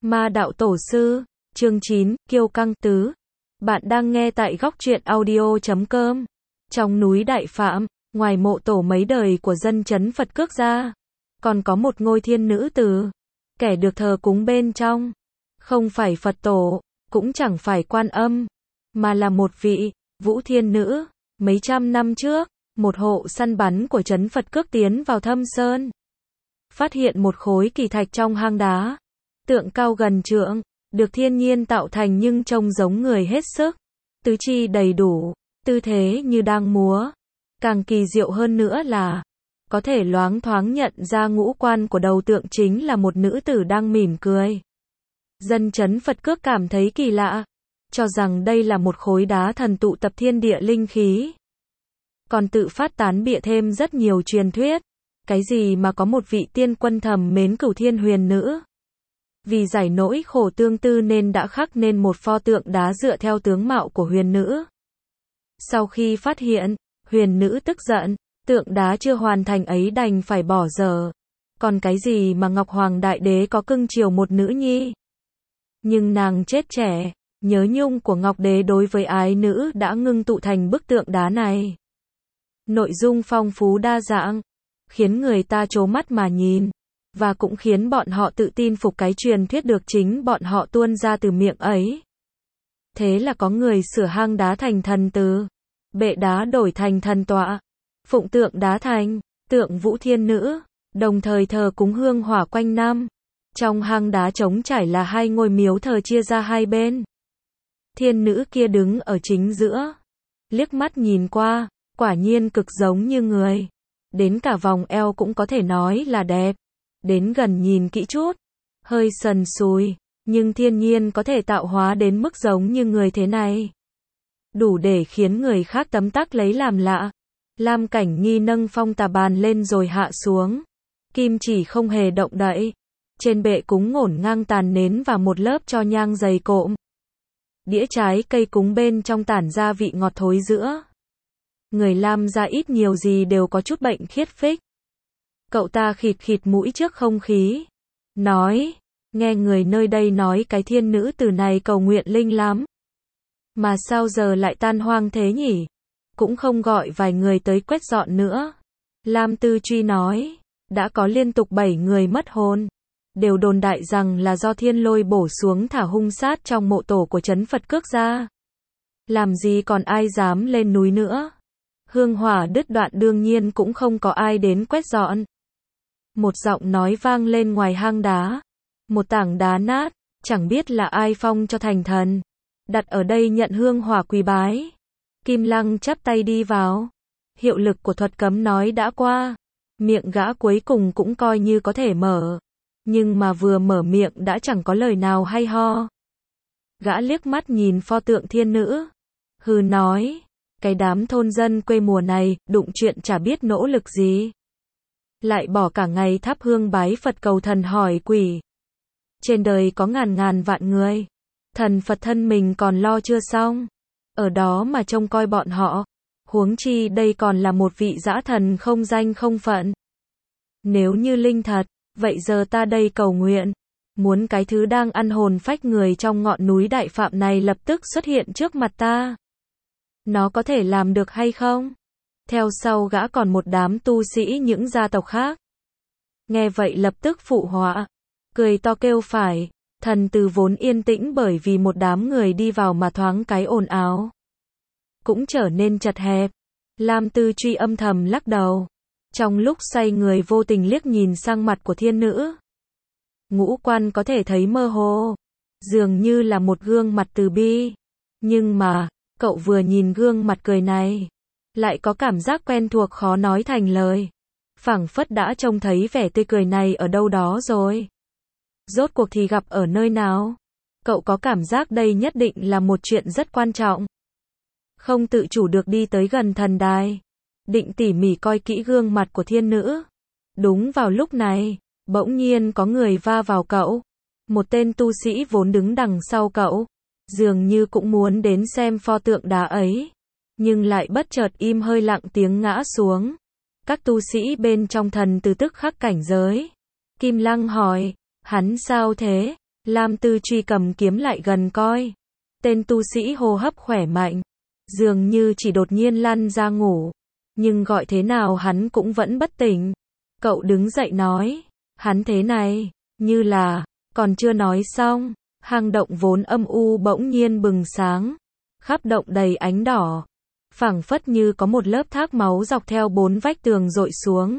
Ma đạo tổ sư, chương 9, kiêu căng tứ. Bạn đang nghe tại góc truyện audio.com. Trong núi Đại Phạm, ngoài mộ tổ mấy đời của dân chấn Phật Cước ra, còn có một ngôi thiên nữ tử. Kẻ được thờ cúng bên trong, không phải Phật tổ, cũng chẳng phải Quan Âm, mà là một vị, Vũ Thiên Nữ. Mấy trăm năm trước, một hộ săn bắn của trấn Phật Cước tiến vào thâm sơn. Phát hiện một khối kỳ thạch trong hang đá. Tượng cao gần trượng, được thiên nhiên tạo thành nhưng trông giống người hết sức. Tứ chi đầy đủ, tư thế như đang múa. Càng kỳ diệu hơn nữa là, có thể loáng thoáng nhận ra ngũ quan của đầu tượng chính là một nữ tử đang mỉm cười. Dân chấn Phật Cước cảm thấy kỳ lạ, cho rằng đây là một khối đá thần tụ tập thiên địa linh khí. Còn tự phát tán bịa thêm rất nhiều truyền thuyết. Cái gì mà có một vị tiên quân thầm mến Cửu Thiên Huyền Nữ. Vì giải nỗi khổ tương tư nên đã khắc nên một pho tượng đá dựa theo tướng mạo của huyền nữ. Sau khi phát hiện, huyền nữ tức giận, tượng đá chưa hoàn thành ấy đành phải bỏ dở. Còn cái gì mà Ngọc Hoàng Đại Đế có cưng chiều một nữ nhi. Nhưng nàng chết trẻ, nhớ nhung của Ngọc Đế đối với ái nữ đã ngưng tụ thành bức tượng đá này. Nội dung phong phú đa dạng, khiến người ta trố mắt mà nhìn, và cũng khiến bọn họ tự tin phục cái truyền thuyết được chính bọn họ tuôn ra từ miệng ấy. Thế là có người sửa hang đá thành thần từ, bệ đá đổi thành thần tọa, phụng tượng đá thành tượng Vũ Thiên Nữ, đồng thời thờ cúng hương hỏa quanh năm. Trong hang đá trống trải là hai ngôi miếu thờ chia ra hai bên. Thiên nữ kia đứng ở chính giữa, liếc mắt nhìn qua, quả nhiên cực giống như người. Đến cả vòng eo cũng có thể nói là đẹp. Đến gần nhìn kỹ chút, hơi sần sùi, nhưng thiên nhiên có thể tạo hóa đến mức giống như người thế này. Đủ để khiến người khác tấm tắc lấy làm lạ. Lam Cảnh Nghi nâng phong tà bàn lên rồi hạ xuống. Kim chỉ không hề động đậy. Trên bệ cúng ngổn ngang tàn nến và một lớp tro nhang dày cộm. Đĩa trái cây cúng bên trong tản ra vị ngọt thối giữa. Người Lam gia ít nhiều gì đều có chút bệnh khiết phích. Cậu ta khịt khịt mũi trước không khí. Nói, nghe người nơi đây nói cái thiên nữ tử này cầu nguyện linh lắm. Mà sao giờ lại tan hoang thế nhỉ? Cũng không gọi vài người tới quét dọn nữa. Lam Tư Truy nói, đã có liên tục 7 người mất hồn. Đều đồn đại rằng là do thiên lôi bổ xuống thả hung sát trong mộ tổ của trấn Phật Cước ra. Làm gì còn ai dám lên núi nữa. Hương hỏa đứt đoạn đương nhiên cũng không có ai đến quét dọn. Một giọng nói vang lên ngoài hang đá. Một tảng đá nát, chẳng biết là ai phong cho thành thần. Đặt ở đây nhận hương hỏa quỳ bái. Kim Lăng chắp tay đi vào. Hiệu lực của thuật cấm nói đã qua. Miệng gã cuối cùng cũng coi như có thể mở. Nhưng mà vừa mở miệng đã chẳng có lời nào hay ho. Gã liếc mắt nhìn pho tượng thiên nữ. Hừ nói. Cái đám thôn dân quê mùa này, đụng chuyện chả biết nỗ lực gì. Lại bỏ cả ngày thắp hương bái Phật cầu thần hỏi quỷ. Trên đời có ngàn ngàn vạn người. Thần Phật thân mình còn lo chưa xong. Ở đó mà trông coi bọn họ. Huống chi đây còn là một vị dã thần không danh không phận. Nếu như linh thật, vậy giờ ta đây cầu nguyện. Muốn cái thứ đang ăn hồn phách người trong ngọn núi Đại Phạm này lập tức xuất hiện trước mặt ta. Nó có thể làm được hay không? Theo sau gã còn một đám tu sĩ những gia tộc khác. Nghe vậy lập tức phụ họa. Cười to kêu phải. Thần từ vốn yên tĩnh bởi vì một đám người đi vào mà thoáng cái ồn ào. Cũng trở nên chật hẹp. Lam Tư Truy âm thầm lắc đầu. Trong lúc xoay người vô tình liếc nhìn sang mặt của thiên nữ. Ngũ quan có thể thấy mơ hồ. Dường như là một gương mặt từ bi. Nhưng mà, cậu vừa nhìn gương mặt cười này. Lại có cảm giác quen thuộc khó nói thành lời. Phảng phất đã trông thấy vẻ tươi cười này ở đâu đó rồi. Rốt cuộc thì gặp ở nơi nào? Cậu có cảm giác đây nhất định là một chuyện rất quan trọng. Không tự chủ được đi tới gần thần đài. Định tỉ mỉ coi kỹ gương mặt của thiên nữ. Đúng vào lúc này, bỗng nhiên có người va vào cậu. Một tên tu sĩ vốn đứng đằng sau cậu. Dường như cũng muốn đến xem pho tượng đá ấy. Nhưng lại bất chợt im hơi lặng tiếng ngã xuống. Các tu sĩ bên trong thần từ tức khắc cảnh giới. Kim Lăng hỏi, hắn sao thế? Lam Tư Truy cầm kiếm lại gần coi. Tên tu sĩ hô hấp khỏe mạnh, dường như chỉ đột nhiên lăn ra ngủ, nhưng gọi thế nào hắn cũng vẫn bất tỉnh. Cậu đứng dậy nói, hắn thế này, như là, còn chưa nói xong, hang động vốn âm u bỗng nhiên bừng sáng, khắp động đầy ánh đỏ, phảng phất như có một lớp thác máu dọc theo 4 vách tường dội xuống.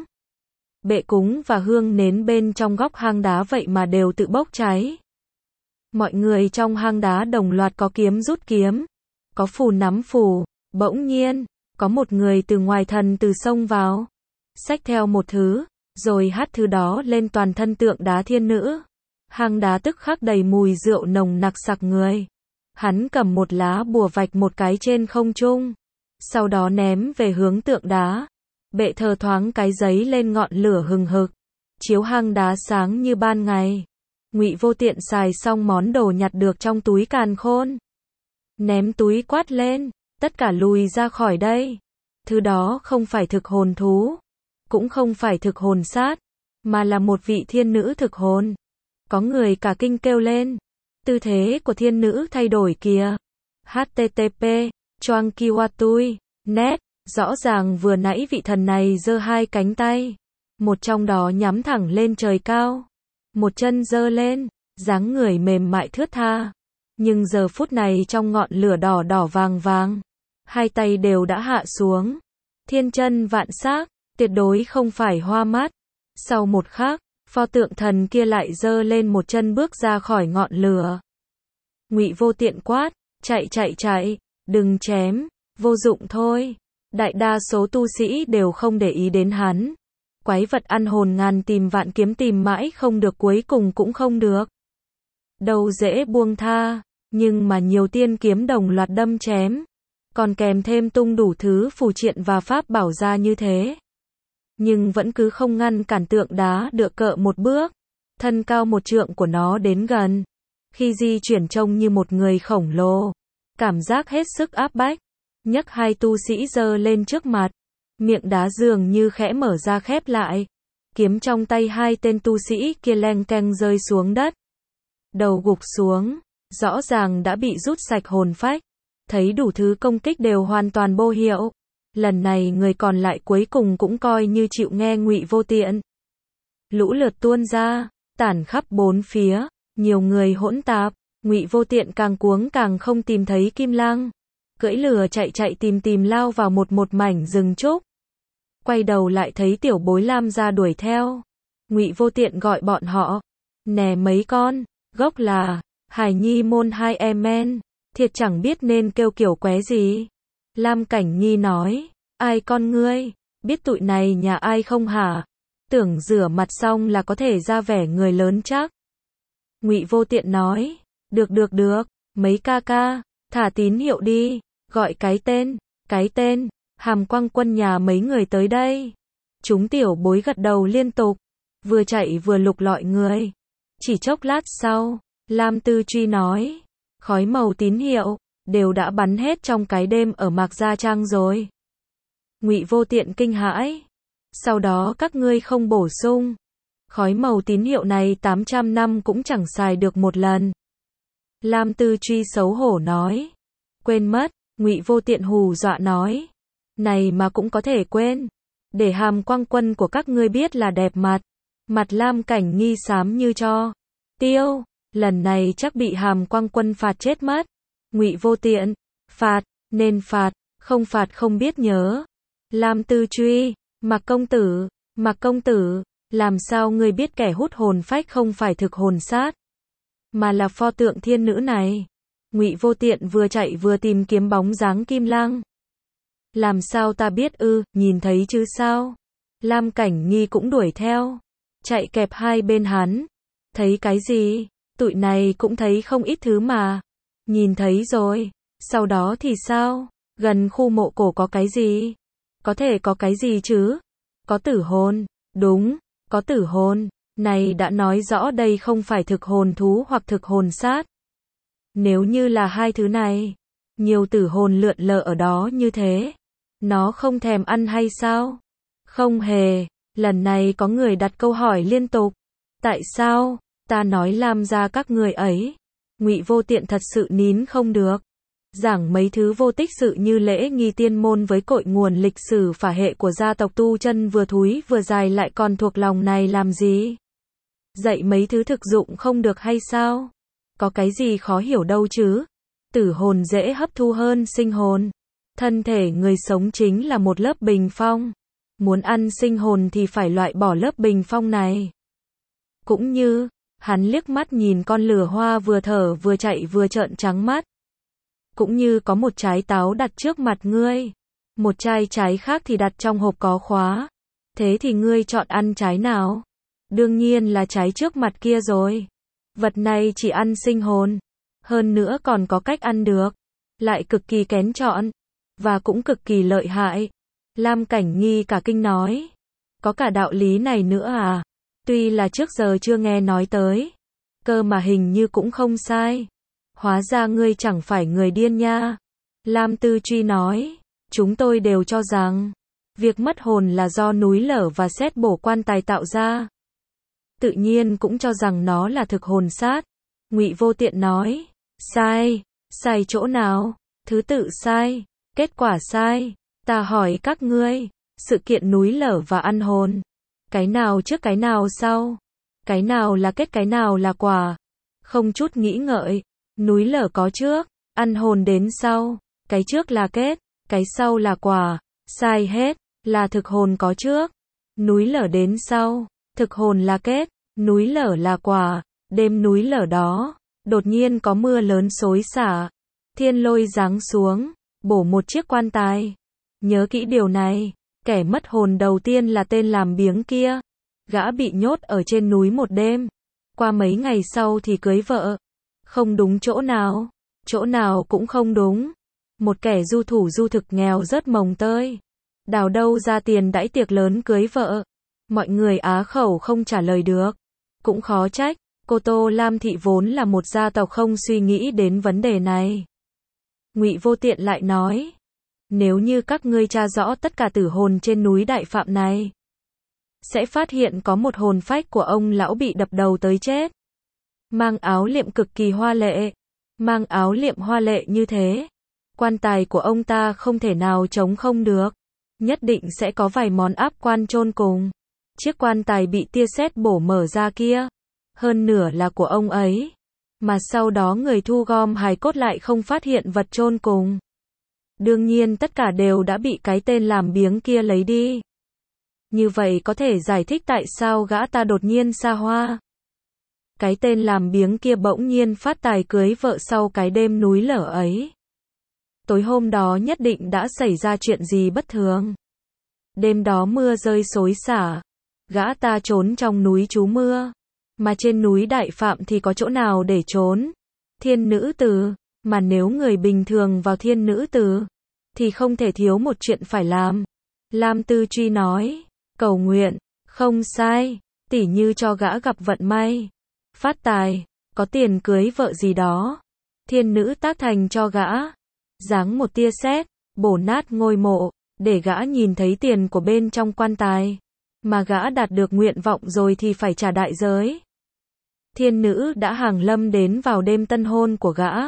Bệ cúng và hương nến bên trong góc hang đá vậy mà đều tự bốc cháy. Mọi người trong hang đá đồng loạt có kiếm rút kiếm, có phù nắm phù. Bỗng nhiên, có một người từ ngoài thần từ xông vào, xách theo một thứ, rồi hắt thứ đó lên toàn thân tượng đá thiên nữ. Hang đá tức khắc đầy mùi rượu nồng nặc sặc người. Hắn cầm một lá bùa vạch một cái trên không trung, sau đó ném về hướng tượng đá. Bệ thờ thoáng cái giấy lên ngọn lửa hừng hực, chiếu hang đá sáng như ban ngày. Ngụy Vô Tiện xài xong món đồ nhặt được trong túi càn khôn, ném túi quát lên, tất cả lùi ra khỏi đây. Thứ đó không phải thực hồn thú, cũng không phải thực hồn sát, mà là một vị thiên nữ thực hồn. Có người cả kinh kêu lên, tư thế của thiên nữ thay đổi kìa. HTTP, Choang Kiwatui, net, rõ ràng vừa nãy vị thần này giơ 2 cánh tay, một trong đó nhắm thẳng lên trời cao, một chân giơ lên, dáng người mềm mại thướt tha. Nhưng giờ phút này trong ngọn lửa đỏ đỏ vàng vàng, 2 tay đều đã hạ xuống. Thiên chân vạn sắc, tuyệt đối không phải hoa mắt. Sau một khắc, pho tượng thần kia lại giơ lên một chân bước ra khỏi ngọn lửa. Ngụy Vô Tiện quát, chạy, đừng chém, vô dụng thôi. Đại đa số tu sĩ đều không để ý đến hắn. Quái vật ăn hồn ngàn tìm vạn kiếm tìm mãi không được, cuối cùng cũng không được. Đâu dễ buông tha, nhưng mà nhiều tiên kiếm đồng loạt đâm chém, còn kèm thêm tung đủ thứ phù triện và pháp bảo ra như thế. Nhưng vẫn cứ không ngăn cản tượng đá được cỡ một bước. Thân cao 1 trượng của nó đến gần. Khi di chuyển trông như một người khổng lồ. Cảm giác hết sức áp bách. Nhấc 2 tu sĩ giơ lên trước mặt. Miệng đá dường như khẽ mở ra khép lại. Kiếm trong tay 2 tên tu sĩ kia leng keng rơi xuống đất. Đầu gục xuống. Rõ ràng đã bị rút sạch hồn phách. Thấy đủ thứ công kích đều hoàn toàn vô hiệu. Lần này người còn lại cuối cùng cũng coi như chịu nghe Ngụy Vô Tiện. Lũ lượt tuôn ra, tản khắp 4 phía, nhiều người hỗn tạp. Ngụy Vô Tiện càng cuống càng không tìm thấy Kim Lăng, cưỡi lừa chạy tìm lao vào một mảnh rừng trúc. Quay đầu lại thấy tiểu bối Lam gia đuổi theo. Ngụy Vô Tiện gọi bọn họ, nè mấy con, gốc là Hải Nhi môn 2 em men, thiệt chẳng biết nên kêu kiểu qué gì. Lam Cảnh Nhi nói, ai con ngươi, biết tụi này nhà ai không hả? Tưởng rửa mặt xong là có thể ra vẻ người lớn chắc. Ngụy Vô Tiện nói, được, mấy ca ca, thả tín hiệu đi, gọi cái tên, Hàm Quang Quân nhà mấy người tới đây. Chúng tiểu bối gật đầu liên tục, vừa chạy vừa lục lọi người. Chỉ chốc lát sau, Lam Tư Truy nói, khói màu tín hiệu đều đã bắn hết trong cái đêm ở Mạc Gia Trang rồi. Ngụy Vô Tiện kinh hãi. Sau đó các ngươi không bổ sung. Khói màu tín hiệu này 800 năm cũng chẳng xài được một lần. Lam Tư Truy xấu hổ nói. Quên mất, Ngụy Vô Tiện hù dọa nói. Này mà cũng có thể quên. Để Hàm Quang Quân của các ngươi biết là đẹp mặt. Mặt Lam Cảnh Nghi xám như cho tiêu. Lần này chắc bị Hàm Quang Quân phạt chết mất. Ngụy Vô Tiện, phạt, nên phạt, không phạt không biết nhớ. Lam Tư Truy, Mạc công tử, làm sao ngươi biết kẻ hút hồn phách không phải thực hồn sát, mà là pho tượng thiên nữ này? Ngụy Vô Tiện vừa chạy vừa tìm kiếm bóng dáng Kim Lăng. Làm sao ta biết ư, nhìn thấy chứ sao? Lam Cảnh Nghi cũng đuổi theo, chạy kẹp hai bên hắn. Thấy cái gì? Tụi này cũng thấy không ít thứ mà. Nhìn thấy rồi, sau đó thì sao? Gần khu mộ cổ có cái gì? Có thể có cái gì chứ? Có tử hồn, đúng, có tử hồn. Này đã nói rõ đây không phải thực hồn thú hoặc thực hồn sát. Nếu như là hai thứ này, nhiều tử hồn lượn lờ ở đó như thế, nó không thèm ăn hay sao? Không hề, lần này có người đặt câu hỏi liên tục. Tại sao? Ta nói Lam gia các người ấy. Ngụy Vô Tiện thật sự nín không được. Giảng mấy thứ vô tích sự như lễ nghi tiên môn với cội nguồn lịch sử phả hệ của gia tộc Tu Chân vừa thúi vừa dài lại còn thuộc lòng này làm gì? Dạy mấy thứ thực dụng không được hay sao? Có cái gì khó hiểu đâu chứ? Tử hồn dễ hấp thu hơn sinh hồn. Thân thể người sống chính là một lớp bình phong. Muốn ăn sinh hồn thì phải loại bỏ lớp bình phong này. Cũng như, hắn liếc mắt nhìn con lửa hoa vừa thở vừa chạy vừa trợn trắng mắt. Cũng như có một trái táo đặt trước mặt ngươi. Một chai trái khác thì đặt trong hộp có khóa. Thế thì ngươi chọn ăn trái nào? Đương nhiên là trái trước mặt kia rồi. Vật này chỉ ăn sinh hồn. Hơn nữa còn có cách ăn được. Lại cực kỳ kén chọn. Và cũng cực kỳ lợi hại. Lam Cảnh Nghi cả kinh nói. Có cả đạo lý này nữa à? Tuy là trước giờ chưa nghe nói tới. Cơ mà hình như cũng không sai. Hóa ra ngươi chẳng phải người điên nha. Lam Tư Truy nói. Chúng tôi đều cho rằng. Việc mất hồn là do núi lở và sét bổ quan tài tạo ra. Tự nhiên cũng cho rằng nó là thực hồn sát. Ngụy Vô Tiện nói. Sai. Sai chỗ nào? Thứ tự sai. Kết quả sai. Ta hỏi các ngươi. Sự kiện núi lở và ăn hồn. Cái nào trước cái nào sau? Cái nào là kết cái nào là quả? Không chút nghĩ ngợi. Núi lở có trước. Ăn hồn đến sau. Cái trước là kết. Cái sau là quả. Sai hết. Là thực hồn có trước. Núi lở đến sau. Thực hồn là kết. Núi lở là quả. Đêm núi lở đó. Đột nhiên có mưa lớn xối xả. Thiên lôi giáng xuống. Bổ một chiếc quan tài. Nhớ kỹ điều này. Kẻ mất hồn đầu tiên là tên làm biếng kia. Gã bị nhốt ở trên núi một đêm. Qua mấy ngày sau thì cưới vợ. Không đúng chỗ nào. Chỗ nào cũng không đúng. Một kẻ du thủ du thực nghèo rất mồng tơi. Đào đâu ra tiền đãi tiệc lớn cưới vợ. Mọi người á khẩu không trả lời được. Cũng khó trách. Cô Tô Lam Thị vốn là một gia tộc không suy nghĩ đến vấn đề này. Ngụy Vô Tiện lại nói. Nếu như các ngươi tra rõ tất cả tử hồn trên núi Đại Phạm này. Sẽ phát hiện có một hồn phách của ông lão bị đập đầu tới chết. Mang áo liệm cực kỳ hoa lệ. Mang áo liệm hoa lệ như thế. Quan tài của ông ta không thể nào trống không được. Nhất định sẽ có vài món áp quan chôn cùng. Chiếc quan tài bị tia sét bổ mở ra kia. Hơn nửa là của ông ấy. Mà sau đó người thu gom hài cốt lại không phát hiện vật chôn cùng. Đương nhiên tất cả đều đã bị cái tên làm biếng kia lấy đi. Như vậy có thể giải thích tại sao gã ta đột nhiên xa hoa. Cái tên làm biếng kia bỗng nhiên phát tài cưới vợ sau cái đêm núi lở ấy. Tối hôm đó nhất định đã xảy ra chuyện gì bất thường. Đêm đó mưa rơi xối xả. Gã ta trốn trong núi trú mưa. Mà trên núi Đại Phạm thì có chỗ nào để trốn. Thiên Nữ Tử. Mà nếu người bình thường vào Thiên Nữ Tử thì không thể thiếu một chuyện phải làm. Lam Tư Truy nói. Cầu nguyện. Không sai. Tỉ như cho gã gặp vận may. Phát tài. Có tiền cưới vợ gì đó. Thiên nữ tác thành cho gã. Giáng một tia sét. Bổ nát ngôi mộ. Để gã nhìn thấy tiền của bên trong quan tài. Mà gã đạt được nguyện vọng rồi thì phải trả đại giới. Thiên nữ đã hàng lâm đến vào đêm tân hôn của gã.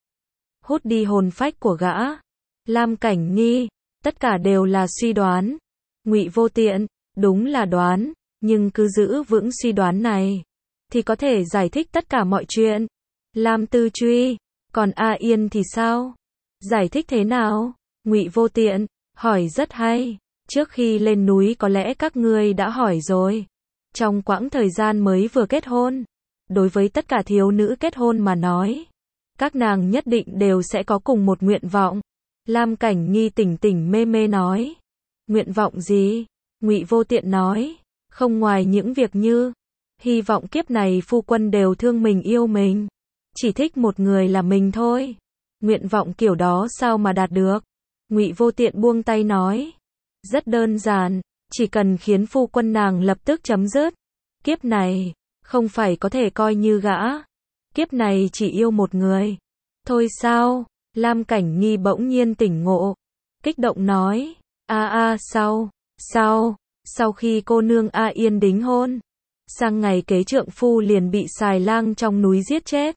Hút đi hồn phách của gã. Lam Cảnh Nghi. Tất cả đều là suy đoán. Ngụy Vô Tiện. Đúng là đoán. Nhưng cứ giữ vững suy đoán này. Thì có thể giải thích tất cả mọi chuyện. Lam Tư Truy. Còn A Yên thì sao? Giải thích thế nào? Ngụy Vô Tiện. Hỏi rất hay. Trước khi lên núi có lẽ các ngươi đã hỏi rồi. Trong quãng thời gian mới vừa kết hôn. Đối với tất cả thiếu nữ kết hôn mà nói. Các nàng nhất định đều sẽ có cùng một nguyện vọng. Lam Cảnh Nghi tỉnh tỉnh mê mê nói. Nguyện vọng gì? Ngụy Vô Tiện nói. Không ngoài những việc như. Hy vọng kiếp này phu quân đều thương mình yêu mình. Chỉ thích một người là mình thôi. Nguyện vọng kiểu đó sao mà đạt được? Ngụy Vô Tiện buông tay nói. Rất đơn giản. Chỉ cần khiến phu quân nàng lập tức chấm dứt. Kiếp này. Không phải có thể coi như gã. Kiếp này chỉ yêu một người. Thôi sao? Lam Cảnh Nghi bỗng nhiên tỉnh ngộ. Kích động nói. Sao? Sau khi cô nương A Yên đính hôn. Sang ngày kế trượng phu liền bị xài lang trong núi giết chết.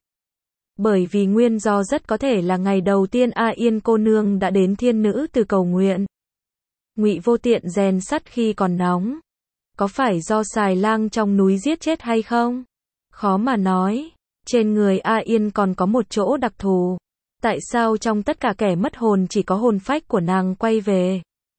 Bởi vì nguyên do rất có thể là ngày đầu tiên A Yên cô nương đã đến thiên nữ từ cầu nguyện. Ngụy Vô Tiện rèn sắt khi còn nóng. Có phải do xài lang trong núi giết chết hay không? Khó mà nói. Trên người A Yên còn có một chỗ đặc thù. Tại sao trong tất cả kẻ mất hồn chỉ có hồn phách của nàng quay về?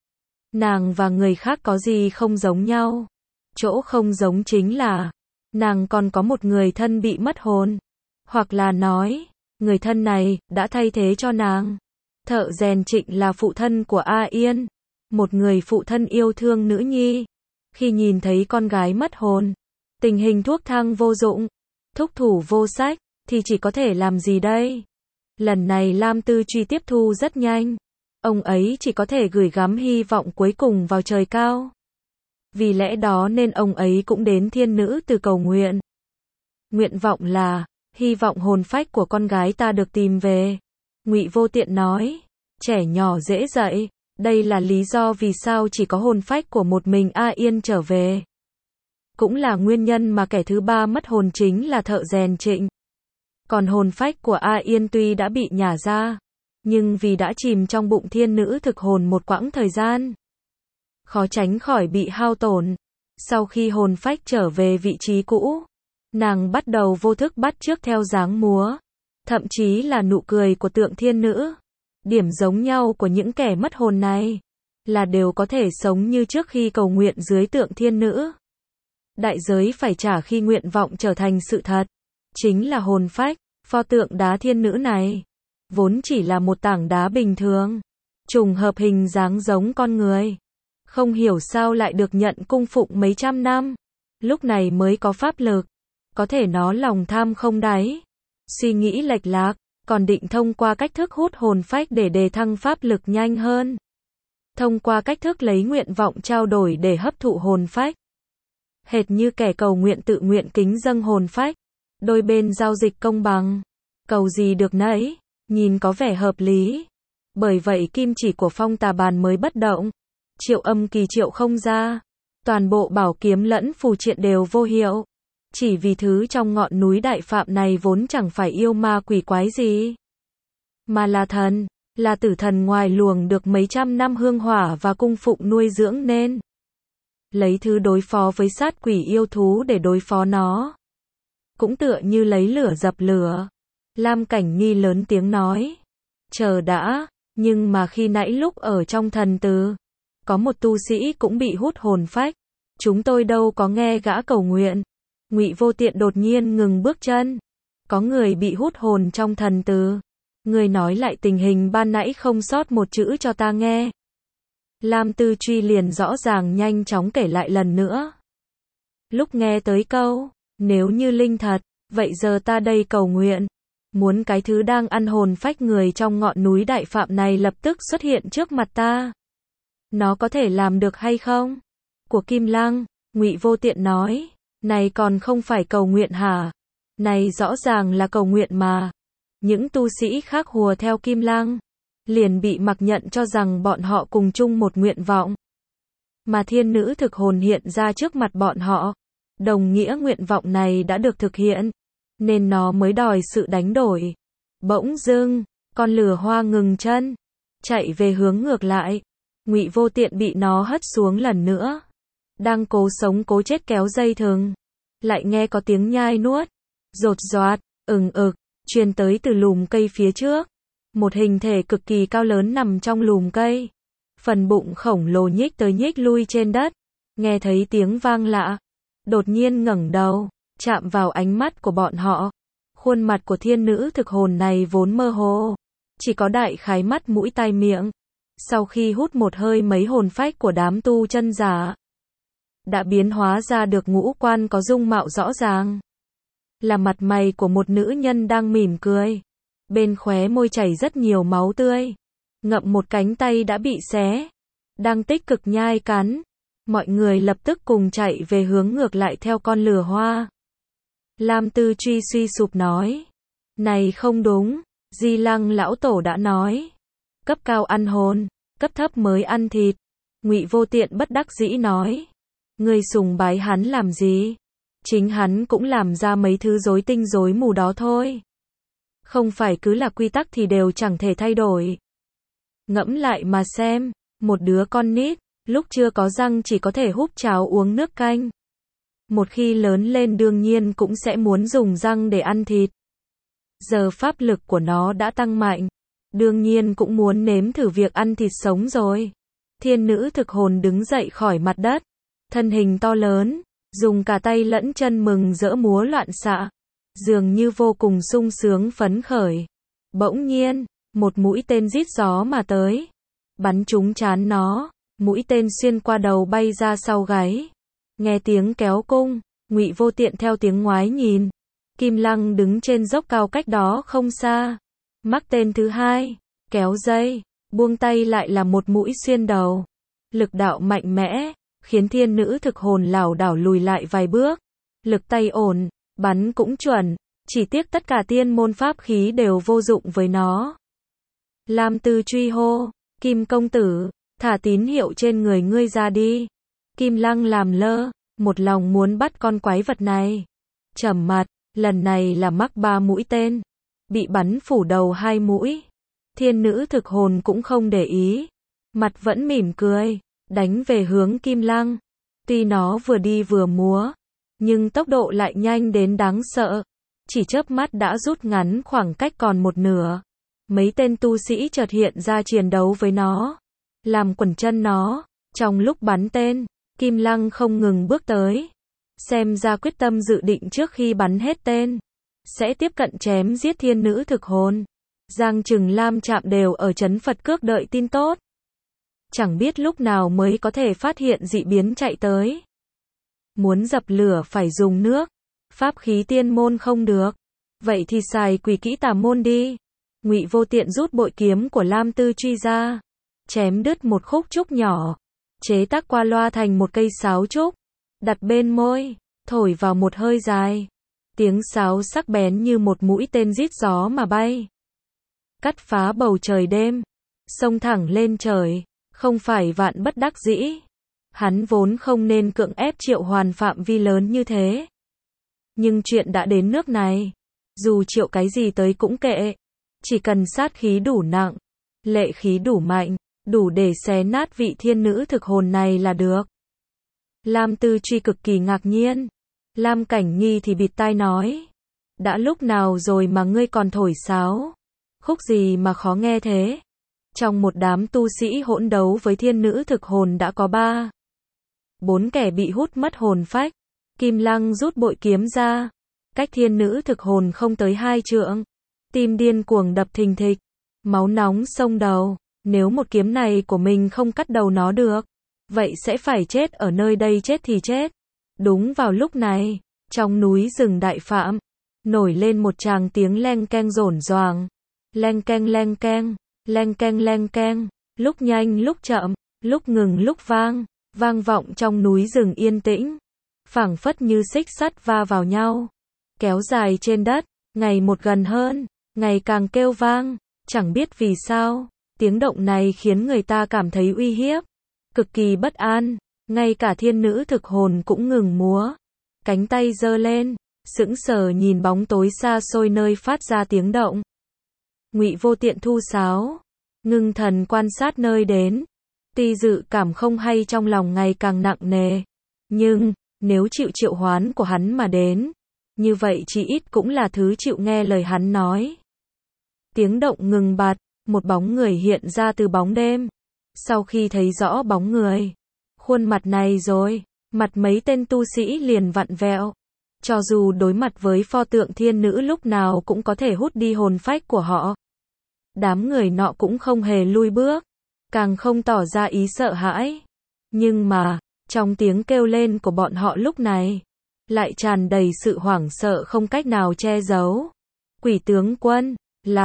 Nàng và người khác có gì không giống nhau? Chỗ không giống chính là nàng còn có một người thân bị mất hồn. Hoặc là nói, người thân này đã thay thế cho nàng. Thợ rèn Trịnh là phụ thân của A Yên. Một người phụ thân yêu thương nữ nhi. Khi nhìn thấy con gái mất hồn, tình hình thuốc thang vô dụng, thúc thủ vô sách, thì chỉ có thể làm gì đây? Lần này Lam Tư Truy tiếp thu rất nhanh. Ông ấy chỉ có thể gửi gắm hy vọng cuối cùng vào trời cao. Vì lẽ đó nên ông ấy cũng đến thiên nữ từ cầu nguyện. Nguyện vọng là, hy vọng hồn phách của con gái ta được tìm về. Ngụy Vô Tiện nói, trẻ nhỏ dễ dạy, đây là lý do vì sao chỉ có hồn phách của một mình A Yên trở về. Cũng là nguyên nhân mà kẻ thứ ba mất hồn chính là thợ rèn Trịnh. Còn hồn phách của A Yên tuy đã bị nhả ra, nhưng vì đã chìm trong bụng thiên nữ thực hồn một quãng thời gian, khó tránh khỏi bị hao tổn. Sau khi hồn phách trở về vị trí cũ, nàng bắt đầu vô thức bắt chước theo dáng múa, thậm chí là nụ cười của tượng thiên nữ. Điểm giống nhau của những kẻ mất hồn này là đều có thể sống như trước khi cầu nguyện dưới tượng thiên nữ. Đại giới phải trả khi nguyện vọng trở thành sự thật, chính là hồn phách. Pho tượng đá thiên nữ này vốn chỉ là một tảng đá bình thường, trùng hợp hình dáng giống con người. Không hiểu sao lại được nhận cung phụng mấy trăm năm, lúc này mới có pháp lực. Có thể nó lòng tham không đáy, suy nghĩ lệch lạc, còn định thông qua cách thức hút hồn phách để đề thăng pháp lực nhanh hơn. Thông qua cách thức lấy nguyện vọng trao đổi để hấp thụ hồn phách. Hệt như kẻ cầu nguyện tự nguyện kính dâng hồn phách. Đôi bên giao dịch công bằng. Cầu gì được nấy, nhìn có vẻ hợp lý. Bởi vậy kim chỉ của Phong Tà Bàn mới bất động. Triệu âm kỳ triệu không ra. Toàn bộ bảo kiếm lẫn phù triện đều vô hiệu. Chỉ vì thứ trong ngọn núi Đại Phạm này vốn chẳng phải yêu ma quỷ quái gì, mà là thần, là tử thần ngoài luồng được mấy trăm năm hương hỏa và cung phụng nuôi dưỡng nên. Lấy thứ đối phó với sát quỷ yêu thú để đối phó nó. Cũng tựa như lấy lửa dập lửa. Lam Cảnh Nghi lớn tiếng nói. Chờ đã, nhưng mà khi nãy lúc ở trong thần từ, có một tu sĩ cũng bị hút hồn phách. Chúng tôi đâu có nghe gã cầu nguyện. Ngụy Vô Tiện đột nhiên ngừng bước chân. Có người bị hút hồn trong thần từ. Người nói lại tình hình ban nãy không sót một chữ cho ta nghe. Lam Tư Truy liền rõ ràng nhanh chóng kể lại lần nữa. Lúc nghe tới câu, nếu như linh thật, vậy giờ ta đây cầu nguyện. Muốn cái thứ đang ăn hồn phách người trong ngọn núi Đại Phạm này lập tức xuất hiện trước mặt ta. Nó có thể làm được hay không? Của Kim Lăng, Ngụy Vô Tiện nói. Này còn không phải cầu nguyện hả? Này rõ ràng là cầu nguyện mà. Những tu sĩ khác hùa theo Kim Lăng, liền bị mặc nhận cho rằng bọn họ cùng chung một nguyện vọng. Mà thiên nữ thực hồn hiện ra trước mặt bọn họ, đồng nghĩa nguyện vọng này đã được thực hiện, nên nó mới đòi sự đánh đổi. Bỗng dưng, con lừa hoa ngừng chân, chạy về hướng ngược lại. Ngụy Vô Tiện bị nó hất xuống lần nữa. Đang cố sống cố chết kéo dây thừng, lại nghe có tiếng nhai nuốt, rột roạt, ực, truyền tới từ lùm cây phía trước. Một hình thể cực kỳ cao lớn nằm trong lùm cây. Phần bụng khổng lồ nhích tới nhích lui trên đất. Nghe thấy tiếng vang lạ, đột nhiên ngẩng đầu, chạm vào ánh mắt của bọn họ. Khuôn mặt của thiên nữ thực hồn này vốn mơ hồ, chỉ có đại khái mắt mũi tai miệng. Sau khi hút một hơi mấy hồn phách của đám tu chân giả, đã biến hóa ra được ngũ quan có dung mạo rõ ràng. Là mặt mày của một nữ nhân đang mỉm cười. Bên khóe môi chảy rất nhiều máu tươi. Ngậm một cánh tay đã bị xé. Đang tích cực nhai cắn. Mọi người lập tức cùng chạy về hướng ngược lại theo con lừa hoa. Lam Tư Truy suy sụp nói. Này không đúng, Di Lăng lão tổ đã nói. Cấp cao ăn hồn, cấp thấp mới ăn thịt. Ngụy Vô Tiện bất đắc dĩ nói. Ngươi sùng bái hắn làm gì? Chính hắn cũng làm ra mấy thứ rối tinh rối mù đó thôi. Không phải cứ là quy tắc thì đều chẳng thể thay đổi. Ngẫm lại mà xem, một đứa con nít, lúc chưa có răng chỉ có thể húp cháo uống nước canh. Một khi lớn lên đương nhiên cũng sẽ muốn dùng răng để ăn thịt. Giờ pháp lực của nó đã tăng mạnh, đương nhiên cũng muốn nếm thử việc ăn thịt sống rồi. Thiên nữ thực hồn đứng dậy khỏi mặt đất, thân hình to lớn, dùng cả tay lẫn chân mừng rỡ múa loạn xạ, dường như vô cùng sung sướng phấn khởi. Bỗng nhiên, một mũi tên rít gió mà tới, bắn trúng trán nó, mũi tên xuyên qua đầu bay ra sau gáy. Nghe tiếng kéo cung, Ngụy Vô Tiện theo tiếng ngoái nhìn, Kim Lăng đứng trên dốc cao cách đó không xa, mắc tên thứ hai, kéo dây, buông tay lại là một mũi xuyên đầu. Lực đạo mạnh mẽ, khiến thiên nữ thực hồn lảo đảo lùi lại vài bước. Lực tay ổn, bắn cũng chuẩn, chỉ tiếc tất cả tiên môn pháp khí đều vô dụng với nó. Lam Tư truy hô, Kim công tử, thả tín hiệu trên người ngươi ra đi. Kim Lăng làm lơ, một lòng muốn bắt con quái vật này. Trầm mặt, lần này là mắc 3 mũi tên, bị bắn phủ đầu 2 mũi. Thiên nữ thực hồn cũng không để ý, mặt vẫn mỉm cười, đánh về hướng Kim Lăng. Tuy nó vừa đi vừa múa, nhưng tốc độ lại nhanh đến đáng sợ. Chỉ chớp mắt đã rút ngắn khoảng cách còn một nửa. Mấy tên tu sĩ chợt hiện ra chiến đấu với nó, làm quẩn chân nó. Trong lúc bắn tên, Kim Lăng không ngừng bước tới. Xem ra quyết tâm dự định trước khi bắn hết tên, sẽ tiếp cận chém giết thiên nữ thực hồn. Giang Trừng Lam Trạm đều ở trấn Phật Cước đợi tin tốt. Chẳng biết lúc nào mới có thể phát hiện dị biến chạy tới. Muốn dập lửa phải dùng nước, pháp khí tiên môn không được. Vậy thì xài quỷ kỹ tà môn đi. Ngụy Vô Tiện rút bội kiếm của Lam Tư truy ra, chém đứt một khúc trúc nhỏ, chế tác qua loa thành một cây sáo trúc, đặt bên môi, thổi vào một hơi dài. Tiếng sáo sắc bén như một mũi tên rít gió mà bay, cắt phá bầu trời đêm, xông thẳng lên trời. Không phải vạn bất đắc dĩ, hắn vốn không nên cưỡng ép triệu hoàn phạm vi lớn như thế. Nhưng chuyện đã đến nước này, dù triệu cái gì tới cũng kệ, chỉ cần sát khí đủ nặng, lệ khí đủ mạnh, đủ để xé nát vị thiên nữ thực hồn này là được. Lam Tư truy cực kỳ ngạc nhiên, Lam Cảnh Nghi thì bịt tai nói, đã lúc nào rồi mà ngươi còn thổi sáo, khúc gì mà khó nghe thế. Trong một đám tu sĩ hỗn đấu với thiên nữ thực hồn đã có 4 kẻ bị hút mất hồn phách. Kim Lăng rút bội kiếm ra, cách thiên nữ thực hồn không tới 2 trượng. Tim điên cuồng đập thình thịch, máu nóng xông đầu. Nếu một kiếm này của mình không cắt đầu nó được, vậy sẽ phải chết ở nơi đây, chết thì chết. Đúng vào lúc này, trong núi rừng Đại Phạm, nổi lên một tràng tiếng leng keng rổn roàng. Leng keng leng keng. Leng keng leng keng, lúc nhanh lúc chậm, lúc ngừng lúc vang, vang vọng trong núi rừng yên tĩnh, phảng phất như xích sắt va vào nhau, kéo dài trên đất, ngày một gần hơn, ngày càng kêu vang, chẳng biết vì sao, tiếng động này khiến người ta cảm thấy uy hiếp, cực kỳ bất an, ngay cả thiên nữ thực hồn cũng ngừng múa, cánh tay giơ lên, sững sờ nhìn bóng tối xa xôi nơi phát ra tiếng động. Ngụy Vô Tiện thu sáo, ngưng thần quan sát nơi đến. Tuy dự cảm không hay trong lòng ngày càng nặng nề, nhưng nếu chịu triệu hoán của hắn mà đến, như vậy chỉ ít cũng là thứ chịu nghe lời hắn nói. Tiếng động ngừng bặt, một bóng người hiện ra từ bóng đêm. Sau khi thấy rõ bóng người, khuôn mặt này rồi, mặt mấy tên tu sĩ liền vặn vẹo. Cho dù đối mặt với pho tượng thiên nữ lúc nào cũng có thể hút đi hồn phách của họ, đám người nọ cũng không hề lui bước, càng không tỏ ra ý sợ hãi. Nhưng mà, trong tiếng kêu lên của bọn họ lúc này, lại tràn đầy sự hoảng sợ không cách nào che giấu. Quỷ tướng quân,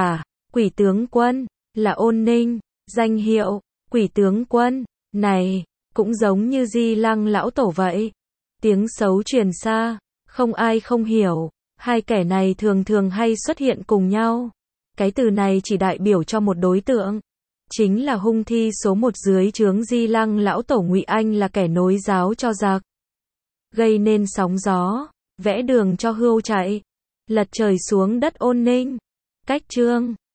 quỷ tướng quân, là Ôn Ninh, danh hiệu, quỷ tướng quân, này, cũng giống như Di Lăng lão tổ vậy. Tiếng xấu truyền xa, không ai không hiểu, hai kẻ này thường thường hay xuất hiện cùng nhau. Cái từ này chỉ đại biểu cho một đối tượng, chính là hung thi số 1 dưới trướng Di Lăng lão tổ Ngụy Anh, là kẻ nối giáo cho giặc, gây nên sóng gió. vẽ đường cho hươu chạy, lật trời xuống đất Ôn Ninh. Cách chương